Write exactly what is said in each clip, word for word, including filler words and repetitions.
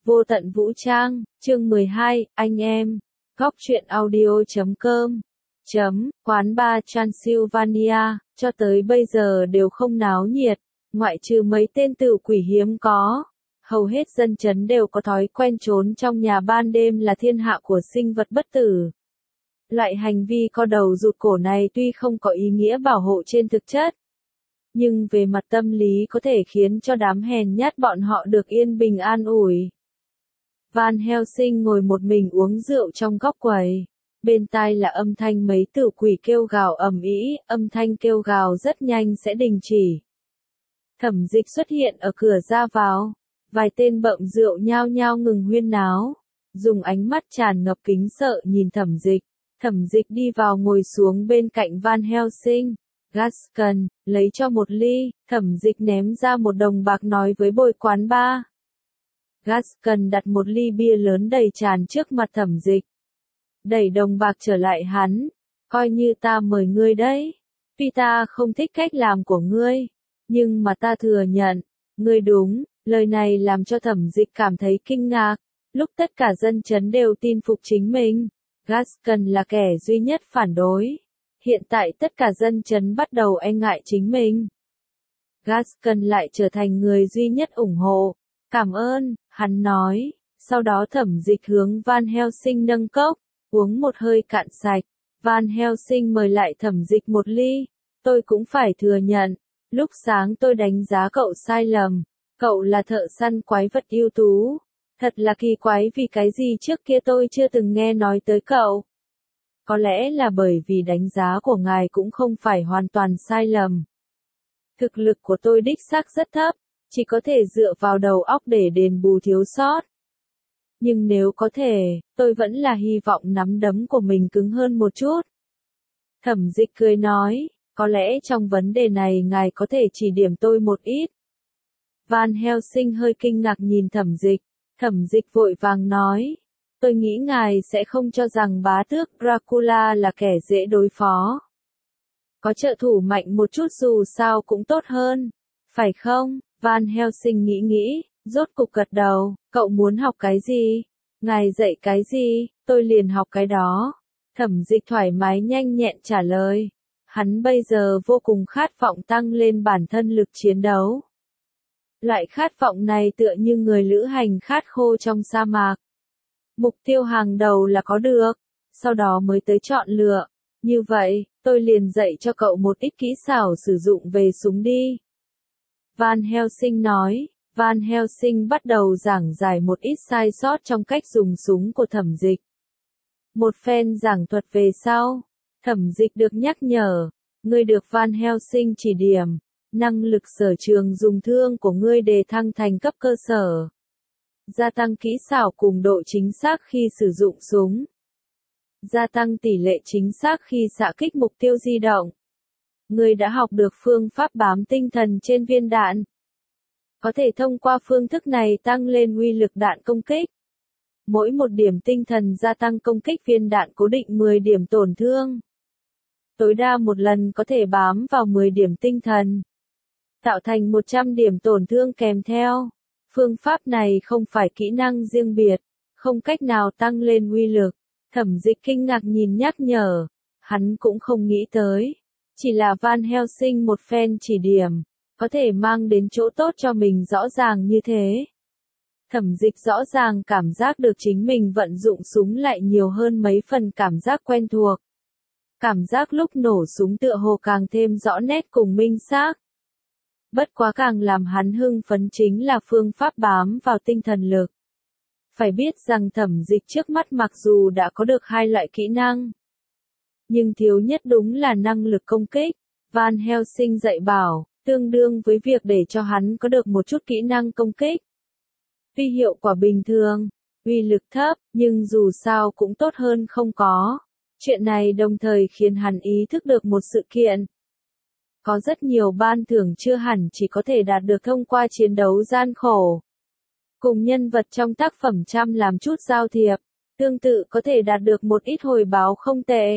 Vô tận vũ trang, chương mười hai, anh em. Góc truyện audio chấm com. Chấm, quán bar Transylvania, cho tới bây giờ đều không náo nhiệt, ngoại trừ mấy tên tử quỷ hiếm có. Hầu hết dân chấn đều có thói quen trốn trong nhà ban đêm là thiên hạ của sinh vật bất tử. Loại hành vi co đầu rụt cổ này tuy không có ý nghĩa bảo hộ trên thực chất, nhưng về mặt tâm lý có thể khiến cho đám hèn nhát bọn họ được yên bình an ủi. Van Helsing ngồi một mình uống rượu trong góc quầy. Bên tai là âm thanh mấy tử quỷ kêu gào ầm ĩ, âm thanh kêu gào rất nhanh sẽ đình chỉ. Thẩm Dịch xuất hiện ở cửa ra vào. Vài tên bợm rượu nhao nhao ngừng huyên náo, dùng ánh mắt tràn ngập kính sợ nhìn Thẩm Dịch. Thẩm Dịch đi vào ngồi xuống bên cạnh Van Helsing. Gaston, lấy cho một ly. Thẩm Dịch ném ra một đồng bạc nói với bồi quán bar. Gaston đặt một ly bia lớn đầy tràn trước mặt Thẩm Dịch. Đẩy đồng bạc trở lại hắn. Coi như ta mời ngươi đấy. Tuy ta không thích cách làm của ngươi, nhưng mà ta thừa nhận, ngươi đúng. Lời này làm cho Thẩm Dịch cảm thấy kinh ngạc. Lúc tất cả dân chấn đều tin phục chính mình, Gaston là kẻ duy nhất phản đối. Hiện tại tất cả dân chấn bắt đầu e ngại chính mình. Gaston lại trở thành người duy nhất ủng hộ. Cảm ơn, hắn nói. Sau đó Thẩm Dịch hướng Van Helsing nâng cốc, uống một hơi cạn sạch. Van Helsing mời lại Thẩm Dịch một ly. Tôi cũng phải thừa nhận, lúc sáng tôi đánh giá cậu sai lầm. Cậu là thợ săn quái vật ưu tú. Thật là kỳ quái vì cái gì trước kia tôi chưa từng nghe nói tới cậu. Có lẽ là bởi vì đánh giá của ngài cũng không phải hoàn toàn sai lầm. Thực lực của tôi đích xác rất thấp, chỉ có thể dựa vào đầu óc để đền bù thiếu sót. Nhưng nếu có thể, tôi vẫn là hy vọng nắm đấm của mình cứng hơn một chút. Thẩm Dịch cười nói, có lẽ trong vấn đề này ngài có thể chỉ điểm tôi một ít. Van Helsing hơi kinh ngạc nhìn Thẩm Dịch. Thẩm Dịch vội vàng nói, tôi nghĩ ngài sẽ không cho rằng bá tước Dracula là kẻ dễ đối phó. Có trợ thủ mạnh một chút dù sao cũng tốt hơn, phải không? Van Helsing nghĩ nghĩ, rốt cục gật đầu. Cậu muốn học cái gì? Ngài dạy cái gì, tôi liền học cái đó. Thẩm Dịch thoải mái nhanh nhẹn trả lời. Hắn bây giờ vô cùng khát vọng tăng lên bản thân lực chiến đấu. Loại khát vọng này tựa như người lữ hành khát khô trong sa mạc. Mục tiêu hàng đầu là có được, sau đó mới tới chọn lựa. Như vậy, tôi liền dạy cho cậu một ít kỹ xảo sử dụng về súng đi. Van Helsing nói. Van Helsing bắt đầu giảng giải một ít sai sót trong cách dùng súng của Thẩm Dịch. Một phen giảng thuật về sau, Thẩm Dịch được nhắc nhở, ngươi được Van Helsing chỉ điểm. Năng lực sở trường dùng thương của ngươi đề thăng thành cấp cơ sở. Gia tăng kỹ xảo cùng độ chính xác khi sử dụng súng. Gia tăng tỷ lệ chính xác khi xạ kích mục tiêu di động. Ngươi đã học được phương pháp bám tinh thần trên viên đạn. Có thể thông qua phương thức này tăng lên uy lực đạn công kích. Mỗi một điểm tinh thần gia tăng công kích viên đạn cố định mười điểm tổn thương. Tối đa một lần có thể bám vào mười điểm tinh thần. Tạo thành một trăm điểm tổn thương kèm theo. Phương pháp này không phải kỹ năng riêng biệt, không cách nào tăng lên uy lực. Thẩm Dịch kinh ngạc nhìn nhắc nhở, hắn cũng không nghĩ tới. Chỉ là Van Helsing một phen chỉ điểm, có thể mang đến chỗ tốt cho mình rõ ràng như thế. Thẩm Dịch rõ ràng cảm giác được chính mình vận dụng súng lại nhiều hơn mấy phần cảm giác quen thuộc. Cảm giác lúc nổ súng tựa hồ càng thêm rõ nét cùng minh xác. Bất quá càng làm hắn hưng phấn chính là phương pháp bám vào tinh thần lực. Phải biết rằng Thẩm Dịch trước mắt mặc dù đã có được hai loại kỹ năng, nhưng thiếu nhất đúng là năng lực công kích. Van Helsing dạy bảo, tương đương với việc để cho hắn có được một chút kỹ năng công kích. Tuy hiệu quả bình thường, uy lực thấp, nhưng dù sao cũng tốt hơn không có. Chuyện này đồng thời khiến hắn ý thức được một sự kiện. Có rất nhiều ban thưởng chưa hẳn chỉ có thể đạt được thông qua chiến đấu gian khổ. Cùng nhân vật trong tác phẩm chăm làm chút giao thiệp, tương tự có thể đạt được một ít hồi báo không tệ.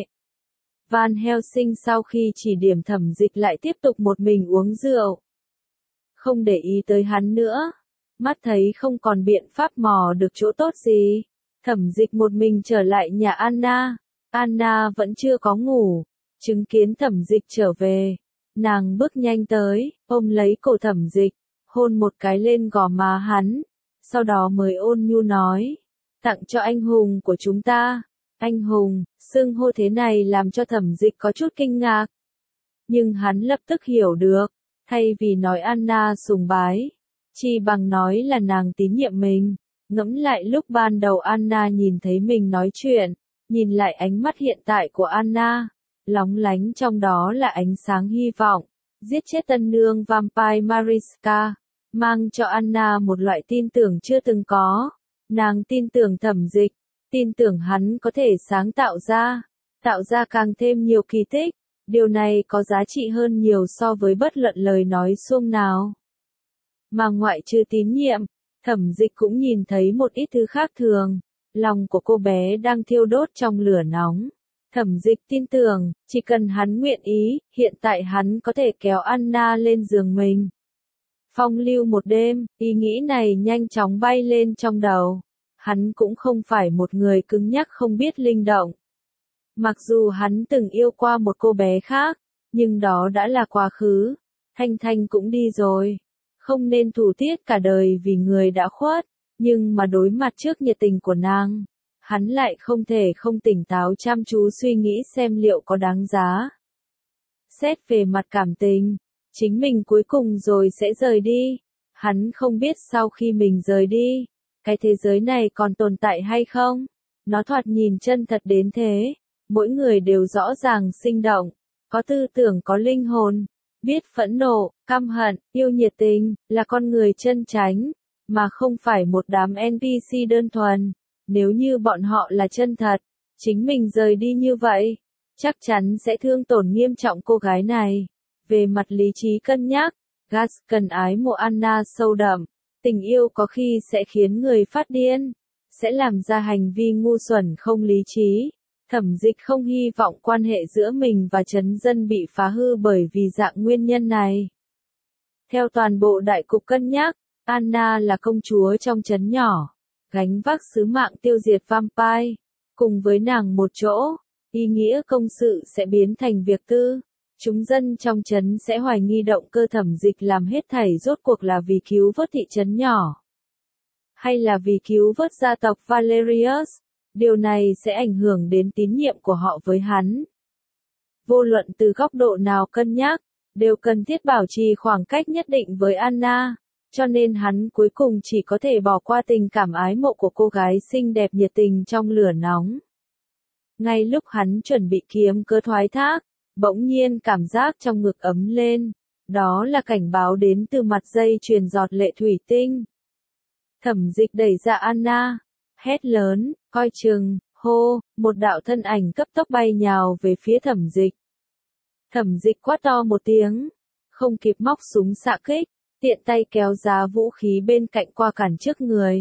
Van Helsing sau khi chỉ điểm Thẩm Dịch lại tiếp tục một mình uống rượu. Không để ý tới hắn nữa. Mắt thấy không còn biện pháp mò được chỗ tốt gì, Thẩm Dịch một mình trở lại nhà Anna. Anna vẫn chưa có ngủ, chứng kiến Thẩm Dịch trở về, nàng bước nhanh tới, ôm lấy cổ Thẩm Dịch, hôn một cái lên gò má hắn, sau đó mới ôn nhu nói, tặng cho anh hùng của chúng ta. Anh hùng, xưng hô thế này làm cho Thẩm Dịch có chút kinh ngạc. Nhưng hắn lập tức hiểu được, thay vì nói Anna sùng bái, chi bằng nói là nàng tín nhiệm mình. Ngẫm lại lúc ban đầu Anna nhìn thấy mình nói chuyện, nhìn lại ánh mắt hiện tại của Anna, lóng lánh trong đó là ánh sáng hy vọng, giết chết tân nương Vampire Mariska, mang cho Anna một loại tin tưởng chưa từng có. Nàng tin tưởng Thẩm Dịch, tin tưởng hắn có thể sáng tạo ra, tạo ra càng thêm nhiều kỳ tích. Điều này có giá trị hơn nhiều so với bất luận lời nói suông nào. Mà ngoại trừ tín nhiệm, Thẩm Dịch cũng nhìn thấy một ít thứ khác thường. Lòng của cô bé đang thiêu đốt trong lửa nóng. Thẩm Dịch tin tưởng, chỉ cần hắn nguyện ý, hiện tại hắn có thể kéo Anna lên giường mình. Phong lưu một đêm, ý nghĩ này nhanh chóng bay lên trong đầu. Hắn cũng không phải một người cứng nhắc không biết linh động. Mặc dù hắn từng yêu qua một cô bé khác, nhưng đó đã là quá khứ. Thanh Thanh cũng đi rồi. Không nên thủ tiết cả đời vì người đã khuất, nhưng mà đối mặt trước nhiệt tình của nàng, hắn lại không thể không tỉnh táo chăm chú suy nghĩ xem liệu có đáng giá. Xét về mặt cảm tình, chính mình cuối cùng rồi sẽ rời đi. Hắn không biết sau khi mình rời đi, cái thế giới này còn tồn tại hay không? Nó thoạt nhìn chân thật đến thế. Mỗi người đều rõ ràng sinh động, có tư tưởng có linh hồn, biết phẫn nộ, căm hận, yêu nhiệt tình, là con người chân chánh, mà không phải một đám en pê xê đơn thuần. Nếu như bọn họ là chân thật, chính mình rời đi như vậy, chắc chắn sẽ thương tổn nghiêm trọng cô gái này. Về mặt lý trí cân nhắc, Gus cần ái mộ Anna sâu đậm, tình yêu có khi sẽ khiến người phát điên, sẽ làm ra hành vi ngu xuẩn không lý trí. Thẩm Dịch không hy vọng quan hệ giữa mình và trấn dân bị phá hư bởi vì dạng nguyên nhân này. Theo toàn bộ đại cục cân nhắc, Anna là công chúa trong trấn nhỏ, gánh vác sứ mạng tiêu diệt vampire. Cùng với nàng một chỗ, ý nghĩa công sự sẽ biến thành việc tư. Chúng dân trong trấn sẽ hoài nghi động cơ Thẩm Dịch làm hết thảy rốt cuộc là vì cứu vớt thị trấn nhỏ, hay là vì cứu vớt gia tộc Valerius. Điều này sẽ ảnh hưởng đến tín nhiệm của họ với hắn. Vô luận từ góc độ nào cân nhắc, đều cần thiết bảo trì khoảng cách nhất định với Anna, cho nên hắn cuối cùng chỉ có thể bỏ qua tình cảm ái mộ của cô gái xinh đẹp nhiệt tình trong lửa nóng. Ngay lúc hắn chuẩn bị kiếm cớ thoái thác, bỗng nhiên cảm giác trong ngực ấm lên, đó là cảnh báo đến từ mặt dây chuyền giọt lệ thủy tinh. Thẩm Dịch đẩy ra Anna, hét lớn, coi chừng, hô, một đạo thân ảnh cấp tốc bay nhào về phía Thẩm Dịch. Thẩm Dịch quát to một tiếng, không kịp móc súng xạ kích, tiện tay kéo giá vũ khí bên cạnh qua cản trước người.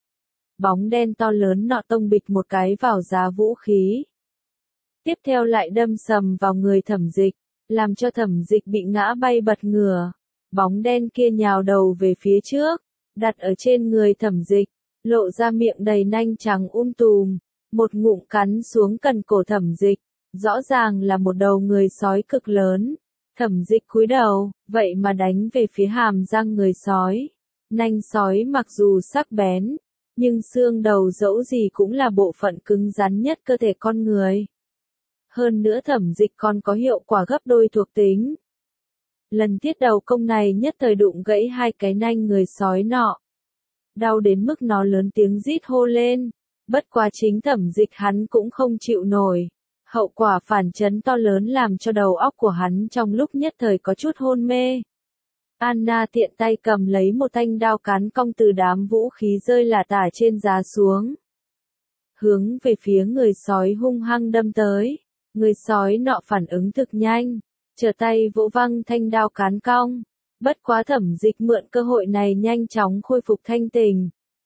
Bóng đen to lớn nọ tông bịch một cái vào giá vũ khí. Tiếp theo lại đâm sầm vào người Thẩm Dịch, làm cho Thẩm Dịch bị ngã bay bật ngửa. Bóng đen kia nhào đầu về phía trước, đặt ở trên người Thẩm Dịch, lộ ra miệng đầy nanh trắng um tùm, một ngụm cắn xuống cần cổ Thẩm Dịch, rõ ràng là một đầu người sói cực lớn. Thẩm Dịch cúi đầu, vậy mà đánh về phía hàm răng người sói. Nanh sói mặc dù sắc bén, nhưng xương đầu dẫu gì cũng là bộ phận cứng rắn nhất cơ thể con người. Hơn nữa Thẩm Dịch còn có hiệu quả gấp đôi thuộc tính. Lần thiết đầu công này nhất thời đụng gãy hai cái nanh người sói nọ. Đau đến mức nó lớn tiếng rít hô lên, bất quá chính Thẩm Dịch hắn cũng không chịu nổi. Hậu quả phản chấn to lớn làm cho đầu óc của hắn trong lúc nhất thời có chút hôn mê. Anna tiện tay cầm lấy một thanh đao cán cong từ đám vũ khí rơi lả tả trên giá xuống, hướng về phía người sói hung hăng đâm tới. Người sói nọ phản ứng thực nhanh, trở tay vỗ văng thanh đao cán cong. Bất quá Thẩm Dịch mượn cơ hội này nhanh chóng khôi phục thanh tình.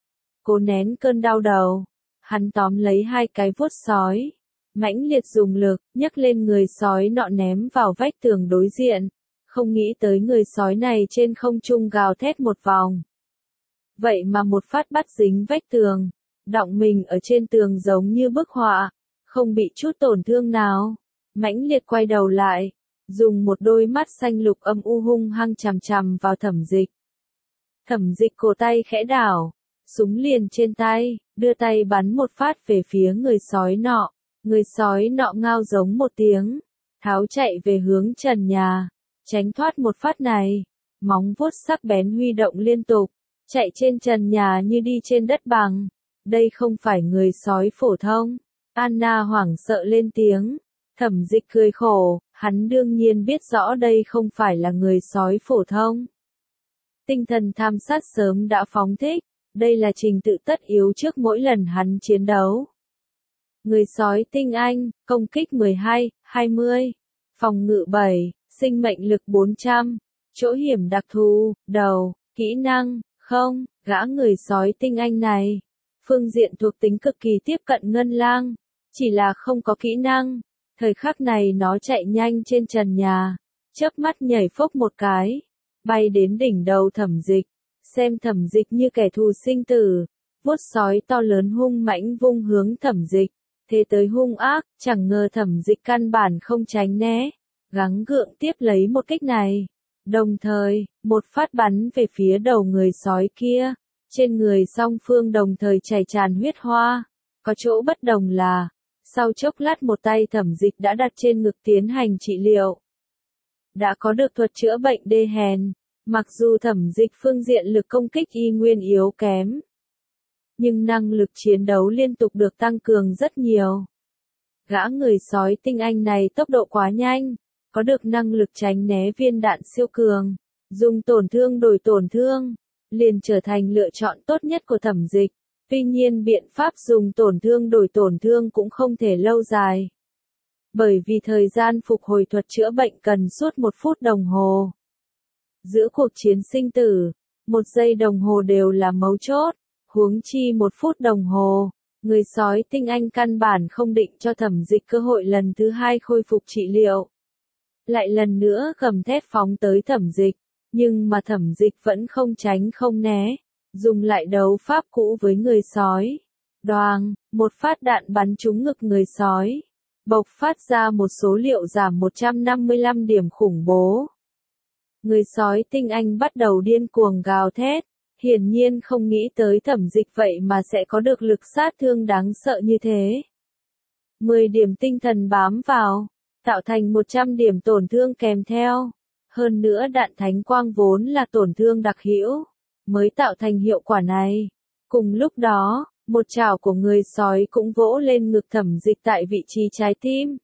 Cố nén cơn đau đầu, hắn tóm lấy hai cái vuốt sói, mãnh liệt dùng lực, nhấc lên người sói nọ ném vào vách tường đối diện. Không nghĩ tới người sói này trên không trung gào thét một vòng. Vậy mà một phát bắt dính vách tường, đọng mình ở trên tường giống như bức họa, không bị chút tổn thương nào. Mãnh liệt quay đầu lại, dùng một đôi mắt xanh lục âm u hung hăng chằm chằm vào Thẩm Dịch. Thẩm Dịch cổ tay khẽ đảo, súng liền trên tay, đưa tay bắn một phát về phía người sói nọ. Người sói nọ ngao giống một tiếng, tháo chạy về hướng trần nhà, tránh thoát một phát này. Móng vuốt sắc bén huy động liên tục, chạy trên trần nhà như đi trên đất bằng. Đây không phải người sói phổ thông. Anna hoảng sợ lên tiếng. Thẩm Dịch cười khổ, hắn đương nhiên biết rõ đây không phải là người sói phổ thông. Tinh thần tham sát sớm đã phóng thích, đây là trình tự tất yếu trước mỗi lần hắn chiến đấu. Người sói tinh anh, công kích mười hai, hai mươi, phòng ngự bảy, sinh mệnh lực bốn trăm, chỗ hiểm đặc thù, đầu, kỹ năng, không, gã người sói tinh anh này. Phương diện thuộc tính cực kỳ tiếp cận Ngân Lang, chỉ là không có kỹ năng. Thời khắc này nó chạy nhanh trên trần nhà, chớp mắt nhảy phốc một cái, bay đến đỉnh đầu Thẩm Dịch, xem Thẩm Dịch như kẻ thù sinh tử, vuốt sói to lớn hung mãnh vung hướng Thẩm Dịch, thế tới hung ác, chẳng ngờ Thẩm Dịch căn bản không tránh né, gắng gượng tiếp lấy một kích này, đồng thời, một phát bắn về phía đầu người sói kia, trên người song phương đồng thời chảy tràn huyết hoa, có chỗ bất đồng là, sau chốc lát một tay Thẩm Dịch đã đặt trên ngực tiến hành trị liệu. Đã có được thuật chữa bệnh đê hèn, mặc dù Thẩm Dịch phương diện lực công kích y nguyên yếu kém, nhưng năng lực chiến đấu liên tục được tăng cường rất nhiều. Gã người sói tinh anh này tốc độ quá nhanh, có được năng lực tránh né viên đạn siêu cường, dùng tổn thương đổi tổn thương, liền trở thành lựa chọn tốt nhất của Thẩm Dịch. Tuy nhiên biện pháp dùng tổn thương đổi tổn thương cũng không thể lâu dài. Bởi vì thời gian phục hồi thuật chữa bệnh cần suốt một phút đồng hồ. Giữa cuộc chiến sinh tử, một giây đồng hồ đều là mấu chốt, huống chi một phút đồng hồ. Người sói tinh anh căn bản không định cho Thẩm Dịch cơ hội lần thứ hai khôi phục trị liệu. Lại lần nữa gầm thét phóng tới Thẩm Dịch, nhưng mà Thẩm Dịch vẫn không tránh không né. Dùng lại đấu pháp cũ với người sói. Đoàng, một phát đạn bắn trúng ngực người sói. Bộc phát ra một số liệu giảm một trăm năm mươi lăm điểm khủng bố. Người sói tinh anh bắt đầu điên cuồng gào thét. Hiển nhiên không nghĩ tới Thẩm Dịch vậy mà sẽ có được lực sát thương đáng sợ như thế. mười điểm tinh thần bám vào, tạo thành một trăm điểm tổn thương kèm theo. Hơn nữa đạn thánh quang vốn là tổn thương đặc hữu, mới tạo thành hiệu quả này. Cùng lúc đó, một chảo của người sói cũng vỗ lên ngực Thẩm Dịch tại vị trí trái tim.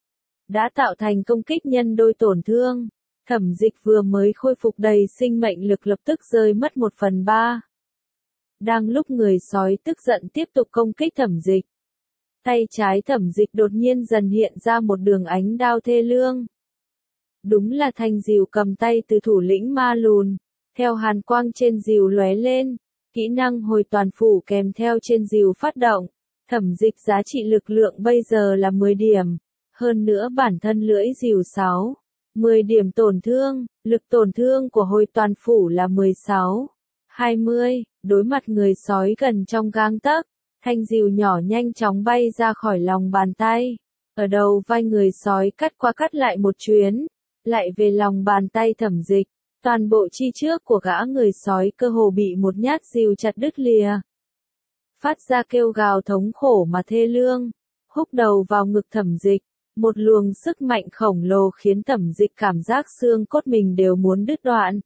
Đã tạo thành công kích nhân đôi tổn thương. Thẩm Dịch vừa mới khôi phục đầy sinh mệnh lực lập tức rơi mất một phần ba. Đang lúc người sói tức giận tiếp tục công kích Thẩm Dịch, tay trái Thẩm Dịch đột nhiên dần hiện ra một đường ánh đao thê lương. Đúng là thanh rìu cầm tay từ thủ lĩnh Ma Lùn. Theo hàn quang trên rìu lóe lên, kỹ năng hồi toàn phủ kèm theo trên rìu phát động. Thẩm Dịch giá trị lực lượng bây giờ là mười điểm, hơn nữa bản thân lưỡi rìu sáu, mười điểm tổn thương, lực tổn thương của hồi toàn phủ là mười sáu, hai mươi, đối mặt người sói gần trong gang tấc, thanh rìu nhỏ nhanh chóng bay ra khỏi lòng bàn tay, ở đầu vai người sói cắt qua cắt lại một chuyến, lại về lòng bàn tay Thẩm Dịch. Toàn bộ chi trước của gã người sói cơ hồ bị một nhát rìu chặt đứt lìa. Phát ra kêu gào thống khổ mà thê lương, húc đầu vào ngực Thẩm Dịch, một luồng sức mạnh khổng lồ khiến Thẩm Dịch cảm giác xương cốt mình đều muốn đứt đoạn.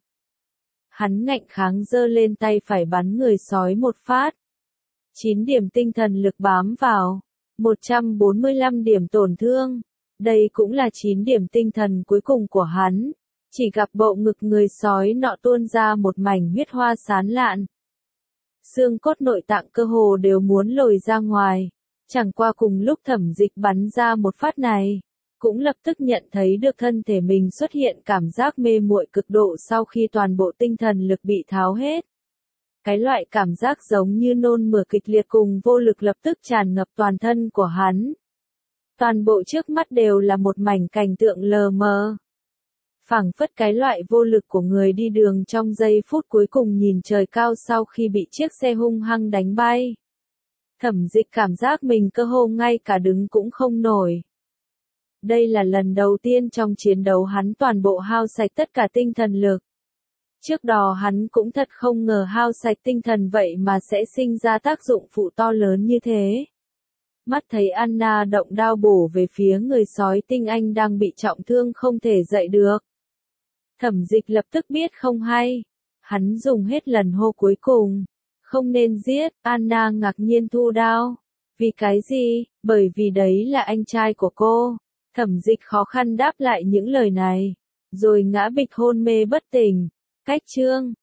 Hắn ngạnh kháng giơ lên tay phải bắn người sói một phát. chín điểm tinh thần lực bám vào, một trăm bốn mươi lăm điểm tổn thương. Đây cũng là chín điểm tinh thần cuối cùng của hắn. Chỉ gặp bộ ngực người sói nọ tuôn ra một mảnh huyết hoa xán lạn. Xương cốt nội tạng cơ hồ đều muốn lồi ra ngoài. Chẳng qua cùng lúc Thẩm Dịch bắn ra một phát này, cũng lập tức nhận thấy được thân thể mình xuất hiện cảm giác mê muội cực độ sau khi toàn bộ tinh thần lực bị tháo hết. Cái loại cảm giác giống như nôn mửa kịch liệt cùng vô lực lập tức tràn ngập toàn thân của hắn. Toàn bộ trước mắt đều là một mảnh cảnh tượng lờ mờ. Phảng phất cái loại vô lực của người đi đường trong giây phút cuối cùng nhìn trời cao sau khi bị chiếc xe hung hăng đánh bay. Thẩm Dịch cảm giác mình cơ hồ ngay cả đứng cũng không nổi. Đây là lần đầu tiên trong chiến đấu hắn toàn bộ hao sạch tất cả tinh thần lực. Trước đó hắn cũng thật không ngờ hao sạch tinh thần vậy mà sẽ sinh ra tác dụng phụ to lớn như thế. Mắt thấy Anna động đao bổ về phía người sói tinh anh đang bị trọng thương không thể dậy được. Thẩm Dịch lập tức biết không hay. Hắn dùng hết lần hô cuối cùng. Không nên giết, Anna ngạc nhiên thu đao. Vì cái gì? Bởi vì đấy là anh trai của cô. Thẩm Dịch khó khăn đáp lại những lời này. Rồi ngã bịch hôn mê bất tỉnh. Cách chương